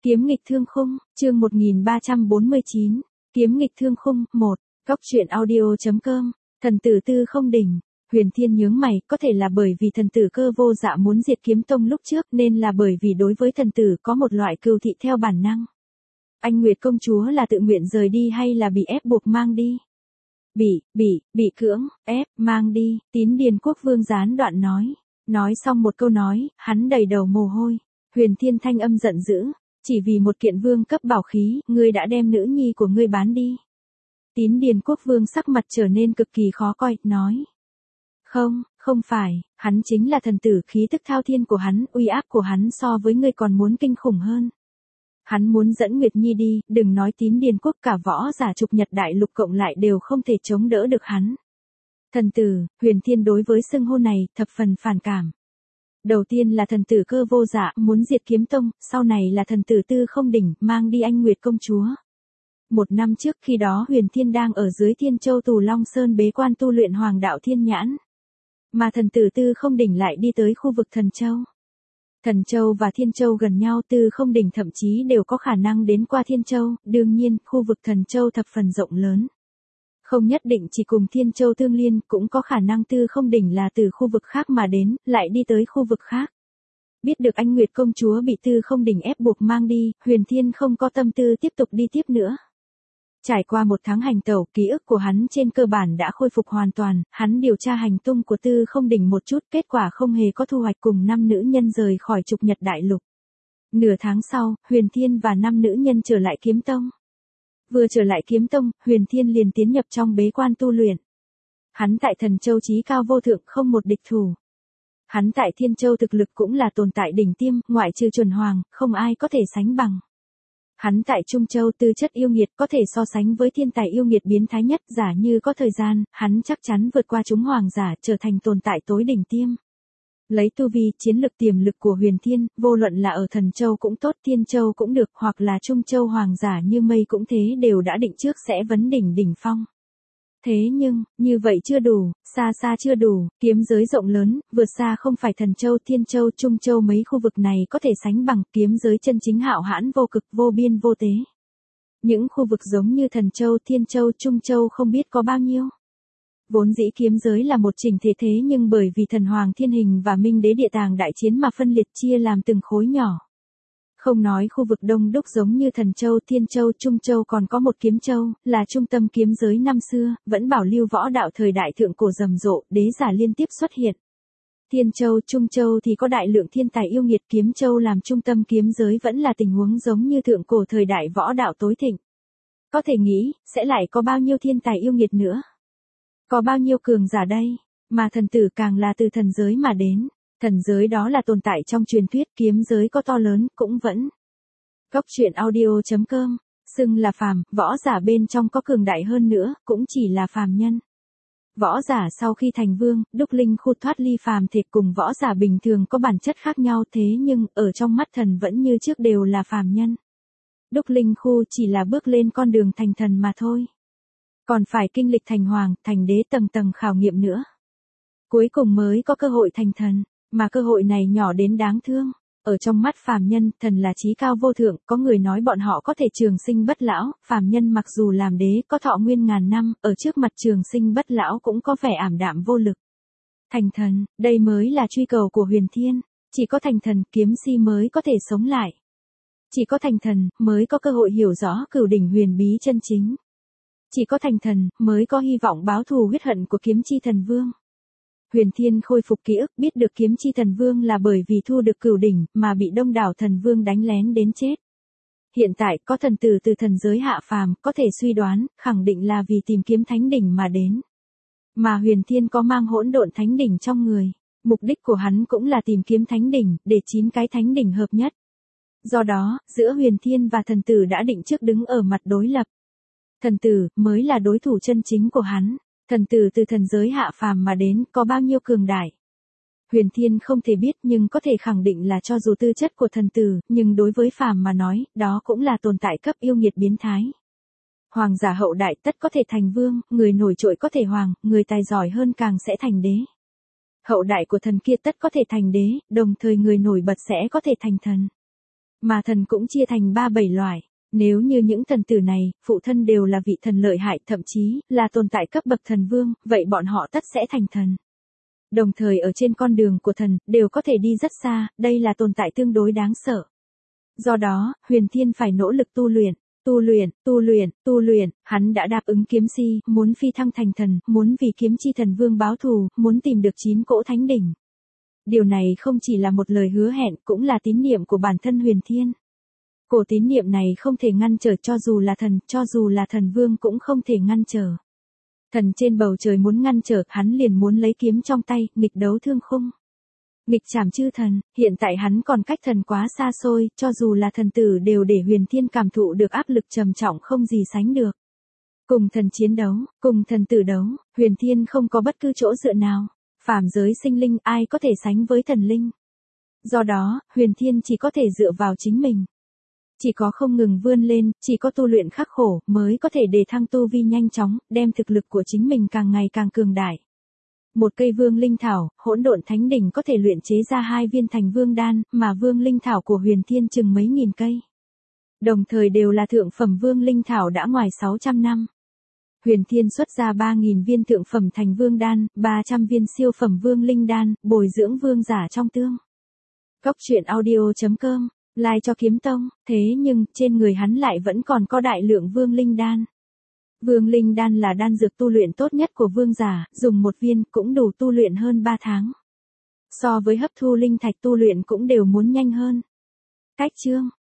Kiếm nghịch thương khung, chương 1349, kiếm nghịch thương khung, 1, Góc truyện audio.com, thần tử Tư Không Đỉnh. Huyền Thiên nhướng mày, có thể là bởi vì thần tử Cơ Vô Dạ muốn diệt kiếm tông lúc trước, nên là bởi vì đối với thần tử có một loại cừu thị theo bản năng. Anh Nguyệt công chúa là tự nguyện rời đi hay là bị ép buộc mang đi? Bị cưỡng, ép, mang đi, Tín Điền Quốc Vương gián đoạn nói. Nói xong một câu nói, hắn đầy đầu mồ hôi. Huyền Thiên thanh âm giận dữ. Chỉ vì một kiện vương cấp bảo khí, ngươi đã đem nữ nhi của ngươi bán đi. Tín Điền Quốc Vương sắc mặt trở nên cực kỳ khó coi, nói. Không phải, hắn chính là thần tử, khí tức thao thiên của hắn, uy áp của hắn so với ngươi còn muốn kinh khủng hơn. Hắn muốn dẫn Nguyệt Nhi đi, đừng nói Tín Điền Quốc, cả võ giả trục Nhật đại lục cộng lại đều không thể chống đỡ được hắn. Thần tử, Huyền Thiên đối với xưng hô này, thập phần phản cảm. Đầu tiên là thần tử Cơ Vô Dạ muốn diệt kiếm tông, sau này là thần tử Tư Không Đỉnh mang đi anh Nguyệt công chúa. Một năm trước khi đó Huyền Thiên đang ở dưới Thiên Châu Tù Long Sơn bế quan tu luyện Hoàng đạo Thiên Nhãn. Mà thần tử Tư Không Đỉnh lại đi tới khu vực Thần Châu. Thần Châu và Thiên Châu gần nhau, Tư Không Đỉnh thậm chí đều có khả năng đến qua Thiên Châu, đương nhiên, khu vực Thần Châu thập phần rộng lớn. Không nhất định chỉ cùng Thiên Châu tương liên, cũng có khả năng Tư Không Đỉnh là từ khu vực khác mà đến, lại đi tới khu vực khác. Biết được anh Nguyệt công chúa bị Tư Không Đỉnh ép buộc mang đi, Huyền Thiên không có tâm tư tiếp tục đi tiếp nữa. Trải qua một tháng hành tẩu, ký ức của hắn trên cơ bản đã khôi phục hoàn toàn, hắn điều tra hành tung của Tư Không Đỉnh một chút, kết quả không hề có thu hoạch, cùng 5 nữ nhân rời khỏi trục Nhật đại lục. Nửa tháng sau, Huyền Thiên và 5 nữ nhân trở lại kiếm tông. Vừa trở lại kiếm tông, Huyền Thiên liền tiến nhập trong bế quan tu luyện. Hắn tại Thần Châu chí cao vô thượng, không một địch thủ. Hắn tại Thiên Châu thực lực cũng là tồn tại đỉnh tiêm, ngoại trừ Chuẩn Hoàng, không ai có thể sánh bằng. Hắn tại Trung Châu tư chất yêu nghiệt, có thể so sánh với thiên tài yêu nghiệt biến thái nhất, giả như có thời gian, hắn chắc chắn vượt qua chúng hoàng giả, trở thành tồn tại tối đỉnh tiêm. Lấy tu vi, chiến lực, tiềm lực của Huyền Thiên, vô luận là ở Thần Châu cũng tốt, Thiên Châu cũng được, hoặc là Trung Châu hoàng giả như mây cũng thế, đều đã định trước sẽ vấn đỉnh đỉnh phong. Thế nhưng, như vậy chưa đủ, xa xa chưa đủ, kiếm giới rộng lớn, vượt xa không phải Thần Châu, Thiên Châu, Trung Châu mấy khu vực này có thể sánh bằng, kiếm giới chân chính hạo hãn vô cực, vô biên vô tế. Những khu vực giống như Thần Châu, Thiên Châu, Trung Châu không biết có bao nhiêu. Vốn dĩ kiếm giới là một chỉnh thể, thế nhưng bởi vì Thần Hoàng Thiên Hình và Minh Đế Địa Tàng đại chiến mà phân liệt, chia làm từng khối nhỏ. Không nói khu vực đông đúc giống như Thần Châu, Thiên Châu, Trung Châu, còn có một Kiếm Châu, là trung tâm kiếm giới năm xưa, vẫn bảo lưu võ đạo thời đại thượng cổ rầm rộ, đế giả liên tiếp xuất hiện. Thiên Châu, Trung Châu thì có đại lượng thiên tài yêu nghiệt, Kiếm Châu làm trung tâm kiếm giới vẫn là tình huống giống như thượng cổ thời đại võ đạo tối thịnh. Có thể nghĩ, sẽ lại có bao nhiêu thiên tài yêu nghiệt nữa? Có bao nhiêu cường giả đây? Mà thần tử càng là từ thần giới mà đến. Thần giới đó là tồn tại trong truyền thuyết, kiếm giới có to lớn, cũng vẫn. Góc truyện audio.com, xưng là phàm, võ giả bên trong có cường đại hơn nữa, cũng chỉ là phàm nhân. Võ giả sau khi thành vương, đúc linh khu thoát ly phàm thể, cùng võ giả bình thường có bản chất khác nhau, thế nhưng, ở trong mắt thần vẫn như trước đều là phàm nhân. Đúc linh khu chỉ là bước lên con đường thành thần mà thôi. Còn phải kinh lịch thành hoàng, thành đế, tầng tầng khảo nghiệm nữa. Cuối cùng mới có cơ hội thành thần. Mà cơ hội này nhỏ đến đáng thương. Ở trong mắt phàm nhân, thần là chí cao vô thượng, có người nói bọn họ có thể trường sinh bất lão, phàm nhân mặc dù làm đế có thọ nguyên ngàn năm, ở trước mặt trường sinh bất lão cũng có vẻ ảm đạm vô lực. Thành thần, đây mới là truy cầu của Huyền Thiên, chỉ có thành thần, kiếm si mới có thể sống lại. Chỉ có thành thần, mới có cơ hội hiểu rõ cửu đỉnh huyền bí chân chính. Chỉ có thành thần, mới có hy vọng báo thù huyết hận của kiếm chi thần vương. Huyền Thiên khôi phục ký ức, biết được kiếm chi thần vương là bởi vì thu được cửu đỉnh, mà bị đông đảo thần vương đánh lén đến chết. Hiện tại, có thần tử từ thần giới hạ phàm, có thể suy đoán, khẳng định là vì tìm kiếm thánh đỉnh mà đến. Mà Huyền Thiên có mang hỗn độn thánh đỉnh trong người. Mục đích của hắn cũng là tìm kiếm thánh đỉnh, để 9 cái thánh đỉnh hợp nhất. Do đó, giữa Huyền Thiên và thần tử đã định trước đứng ở mặt đối lập. Thần tử, mới là đối thủ chân chính của hắn. Thần tử từ thần giới hạ phàm mà đến, có bao nhiêu cường đại. Huyền Thiên không thể biết, nhưng có thể khẳng định là cho dù tư chất của thần tử, nhưng đối với phàm mà nói, đó cũng là tồn tại cấp yêu nghiệt biến thái. Hoàng giả hậu đại tất có thể thành vương, người nổi trội có thể hoàng, người tài giỏi hơn càng sẽ thành đế. Hậu đại của thần kia tất có thể thành đế, đồng thời người nổi bật sẽ có thể thành thần. Mà thần cũng chia thành 3-7 loại. Nếu như những thần tử này, phụ thân đều là vị thần lợi hại, thậm chí là tồn tại cấp bậc thần vương, vậy bọn họ tất sẽ thành thần. Đồng thời ở trên con đường của thần, đều có thể đi rất xa, đây là tồn tại tương đối đáng sợ. Do đó, Huyền Thiên phải nỗ lực tu luyện, hắn đã đáp ứng kiếm si, muốn phi thăng thành thần, muốn vì kiếm chi thần vương báo thù, muốn tìm được 9 cỗ thánh đỉnh. Điều này không chỉ là một lời hứa hẹn, cũng là tín niệm của bản thân Huyền Thiên. Cổ tín niệm này không thể ngăn trở, cho dù là thần vương cũng không thể ngăn trở. Thần trên bầu trời muốn ngăn trở, hắn liền muốn lấy kiếm trong tay, nghịch đấu thương khung. Nghịch trảm chư thần, hiện tại hắn còn cách thần quá xa xôi, cho dù là thần tử đều để Huyền Thiên cảm thụ được áp lực trầm trọng không gì sánh được. Cùng thần chiến đấu, cùng thần tử đấu, Huyền Thiên không có bất cứ chỗ dựa nào. Phàm giới sinh linh ai có thể sánh với thần linh. Do đó, Huyền Thiên chỉ có thể dựa vào chính mình. Chỉ có không ngừng vươn lên, chỉ có tu luyện khắc khổ mới có thể đề thăng tu vi nhanh chóng, đem thực lực của chính mình càng ngày càng cường đại. Một cây vương linh thảo, hỗn độn thánh đỉnh có thể luyện chế ra 2 viên thành vương đan, mà vương linh thảo của Huyền Thiên chừng mấy nghìn cây. Đồng thời đều là thượng phẩm vương linh thảo đã ngoài 600 năm. Huyền Thiên xuất ra 3.000 viên thượng phẩm thành vương đan, 300 viên siêu phẩm vương linh đan, bồi dưỡng vương giả trong tương. Góc truyện audio.com, like cho kiếm tông, thế nhưng, trên người hắn lại vẫn còn có đại lượng vương linh đan. Vương linh đan là đan dược tu luyện tốt nhất của vương giả, dùng 1 viên cũng đủ tu luyện hơn 3 tháng. So với hấp thu linh thạch tu luyện cũng đều muốn nhanh hơn. Cách chương